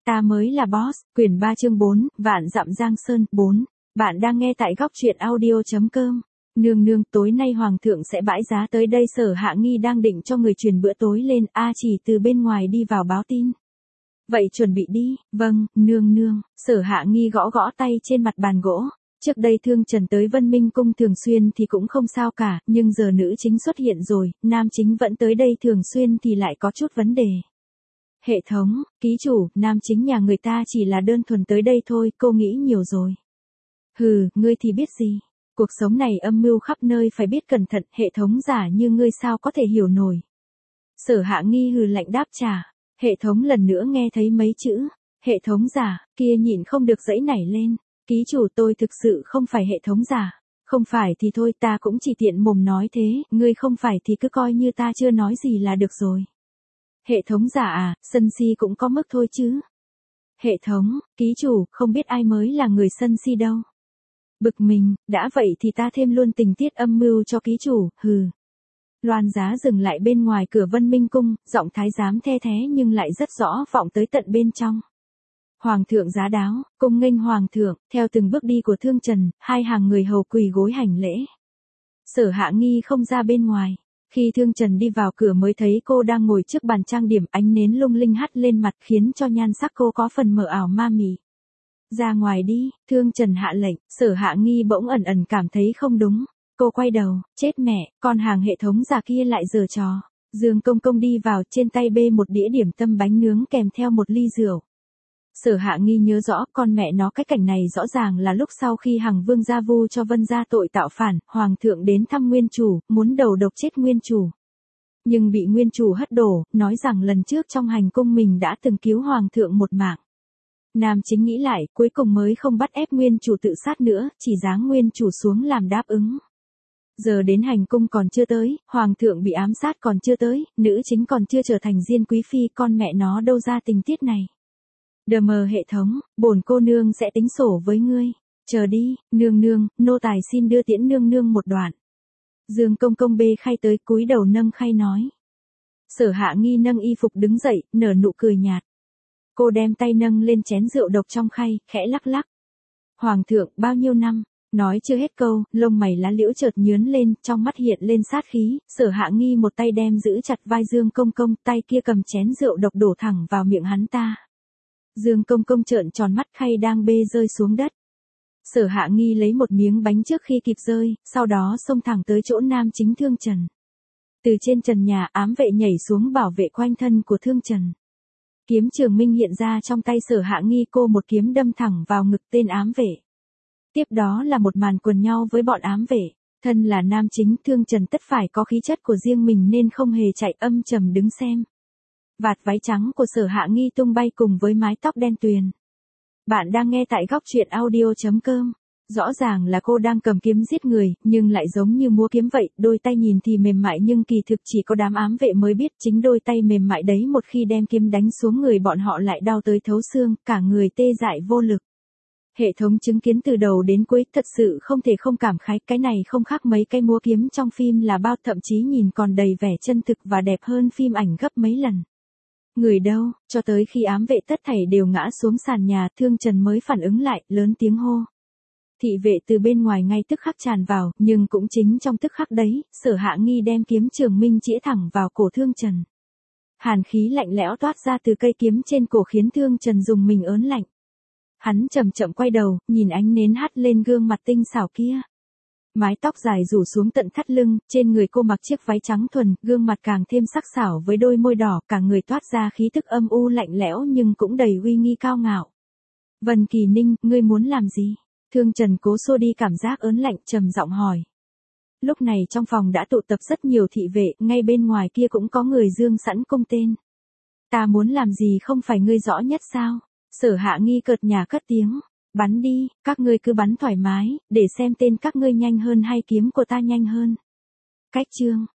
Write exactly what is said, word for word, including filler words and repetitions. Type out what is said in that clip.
Ta mới là boss, quyển ba chương bốn, vạn dặm giang sơn, bốn. Bạn đang nghe tại góc truyện audio.com. Nương nương, tối nay hoàng thượng sẽ bãi giá tới đây. Sở Hạ Nghi đang định cho người truyền bữa tối lên, A Chỉ từ bên ngoài đi vào báo tin. Vậy chuẩn bị đi. Vâng, nương nương. Sở Hạ Nghi gõ gõ tay trên mặt bàn gỗ. Trước đây Thương Trần tới Vân Minh Cung thường xuyên thì cũng không sao cả, nhưng giờ nữ chính xuất hiện rồi, nam chính vẫn tới đây thường xuyên thì lại có chút vấn đề. Hệ thống, ký chủ, nam chính nhà người ta chỉ là đơn thuần tới đây thôi, cô nghĩ nhiều rồi. Hừ, ngươi thì biết gì? Cuộc sống này âm mưu khắp nơi, phải biết cẩn thận, hệ thống giả như ngươi sao có thể hiểu nổi. Sở Hạ Nghi hừ lạnh đáp trả. Hệ thống lần nữa nghe thấy mấy chữ hệ thống giả, kia nhịn không được giãy nảy lên. Ký chủ, tôi thực sự không phải hệ thống giả. Không phải thì thôi, ta cũng chỉ tiện mồm nói thế, ngươi không phải thì cứ coi như ta chưa nói gì là được rồi. Hệ thống giả à, sân si cũng có mức thôi chứ. Hệ thống, ký chủ, không biết ai mới là người sân si đâu. Bực mình, đã vậy thì ta thêm luôn tình tiết âm mưu cho ký chủ, hừ. Loan Giá dừng lại bên ngoài cửa Vân Minh Cung, giọng thái giám the thế nhưng lại rất rõ vọng tới tận bên trong. Hoàng thượng giá đáo, cung nghênh hoàng thượng, theo từng bước đi của Thương Trần, hai hàng người hầu quỳ gối hành lễ. Sở Hạ Nghi không ra bên ngoài. Khi Thương Trần đi vào cửa mới thấy cô đang ngồi trước bàn trang điểm, ánh nến lung linh hắt lên mặt khiến cho nhan sắc cô có phần mờ ảo ma mị. Ra ngoài đi, Thương Trần hạ lệnh. Sở Hạ Nghi bỗng ẩn ẩn cảm thấy không đúng. Cô quay đầu, chết mẹ, con hàng hệ thống già kia lại giở trò. Dương Công Công đi vào, trên tay bê một đĩa điểm tâm bánh nướng kèm theo một ly rượu. Sở Hạ Nghi nhớ rõ, con mẹ nó, cái cảnh này rõ ràng là lúc sau khi Hằng Vương gia vu cho Vân gia tội tạo phản, hoàng thượng đến thăm nguyên chủ, muốn đầu độc chết nguyên chủ. Nhưng bị nguyên chủ hất đổ, nói rằng lần trước trong hành cung mình đã từng cứu hoàng thượng một mạng. Nam chính nghĩ lại, cuối cùng mới không bắt ép nguyên chủ tự sát nữa, chỉ giáng nguyên chủ xuống làm đáp ứng. Giờ đến hành cung còn chưa tới, hoàng thượng bị ám sát còn chưa tới, nữ chính còn chưa trở thành diên quý phi, con mẹ nó đâu ra tình tiết này. Đờ mờ hệ thống, bổn cô nương sẽ tính sổ với ngươi. Chờ đi, nương nương, nô tài xin đưa tiễn nương nương một đoạn. Dương Công Công bê khay tới, cúi đầu nâng khay nói. Sở Hạ Nghi nâng y phục đứng dậy, nở nụ cười nhạt. Cô đem tay nâng lên chén rượu độc trong khay, khẽ lắc lắc. Hoàng thượng, bao nhiêu năm? Nói chưa hết câu, lông mày lá liễu chợt nhướn lên, trong mắt hiện lên sát khí. Sở Hạ Nghi một tay đem giữ chặt vai Dương Công Công, tay kia cầm chén rượu độc đổ thẳng vào miệng hắn ta. Dương Công Công trợn tròn mắt, khay đang bê rơi xuống đất. Sở Hạ Nghi lấy một miếng bánh trước khi kịp rơi, sau đó xông thẳng tới chỗ nam chính Thương Trần. Từ trên trần nhà, ám vệ nhảy xuống bảo vệ quanh thân của Thương Trần. Kiếm Trường Minh hiện ra trong tay Sở Hạ Nghi, cô một kiếm đâm thẳng vào ngực tên ám vệ. Tiếp đó là một màn quần nhau với bọn ám vệ. Thân là nam chính, Thương Trần tất phải có khí chất của riêng mình nên không hề chạy, âm trầm đứng xem. Vạt váy trắng của Sở Hạ Nghi tung bay cùng với mái tóc đen tuyền. Bạn đang nghe tại góc truyện audio.com. Rõ ràng là cô đang cầm kiếm giết người, nhưng lại giống như múa kiếm vậy, đôi tay nhìn thì mềm mại nhưng kỳ thực chỉ có đám ám vệ mới biết chính đôi tay mềm mại đấy một khi đem kiếm đánh xuống người bọn họ lại đau tới thấu xương, cả người tê dại vô lực. Hệ thống chứng kiến từ đầu đến cuối, thật sự không thể không cảm khái, cái này không khác mấy cái múa kiếm trong phim là bao, thậm chí nhìn còn đầy vẻ chân thực và đẹp hơn phim ảnh gấp mấy lần. Người đâu, cho tới khi ám vệ tất thảy đều ngã xuống sàn nhà, Thương Trần mới phản ứng lại, lớn tiếng hô. Thị vệ từ bên ngoài ngay tức khắc tràn vào, nhưng cũng chính trong tức khắc đấy, Sở Hạ Nghi đem kiếm Trường Minh chĩa thẳng vào cổ Thương Trần. Hàn khí lạnh lẽo toát ra từ cây kiếm trên cổ khiến Thương Trần dùng mình ớn lạnh. Hắn chậm chậm quay đầu, nhìn ánh nến hắt lên gương mặt tinh xảo kia. Mái tóc dài rủ xuống tận thắt lưng, trên người cô mặc chiếc váy trắng thuần, gương mặt càng thêm sắc sảo với đôi môi đỏ, cả người toát ra khí tức âm u lạnh lẽo nhưng cũng đầy uy nghi cao ngạo. Vân Kỳ Ninh, ngươi muốn làm gì? Thương Trần cố xua đi cảm giác ớn lạnh, trầm giọng hỏi. Lúc này trong phòng đã tụ tập rất nhiều thị vệ, ngay bên ngoài kia cũng có người dương sẵn cung tên. Ta muốn làm gì không phải ngươi rõ nhất sao? Sở Hạ Nghi cợt nhả cất tiếng. Bắn đi, các ngươi cứ bắn thoải mái, để xem tên các ngươi nhanh hơn hay kiếm của ta nhanh hơn. Cách chương,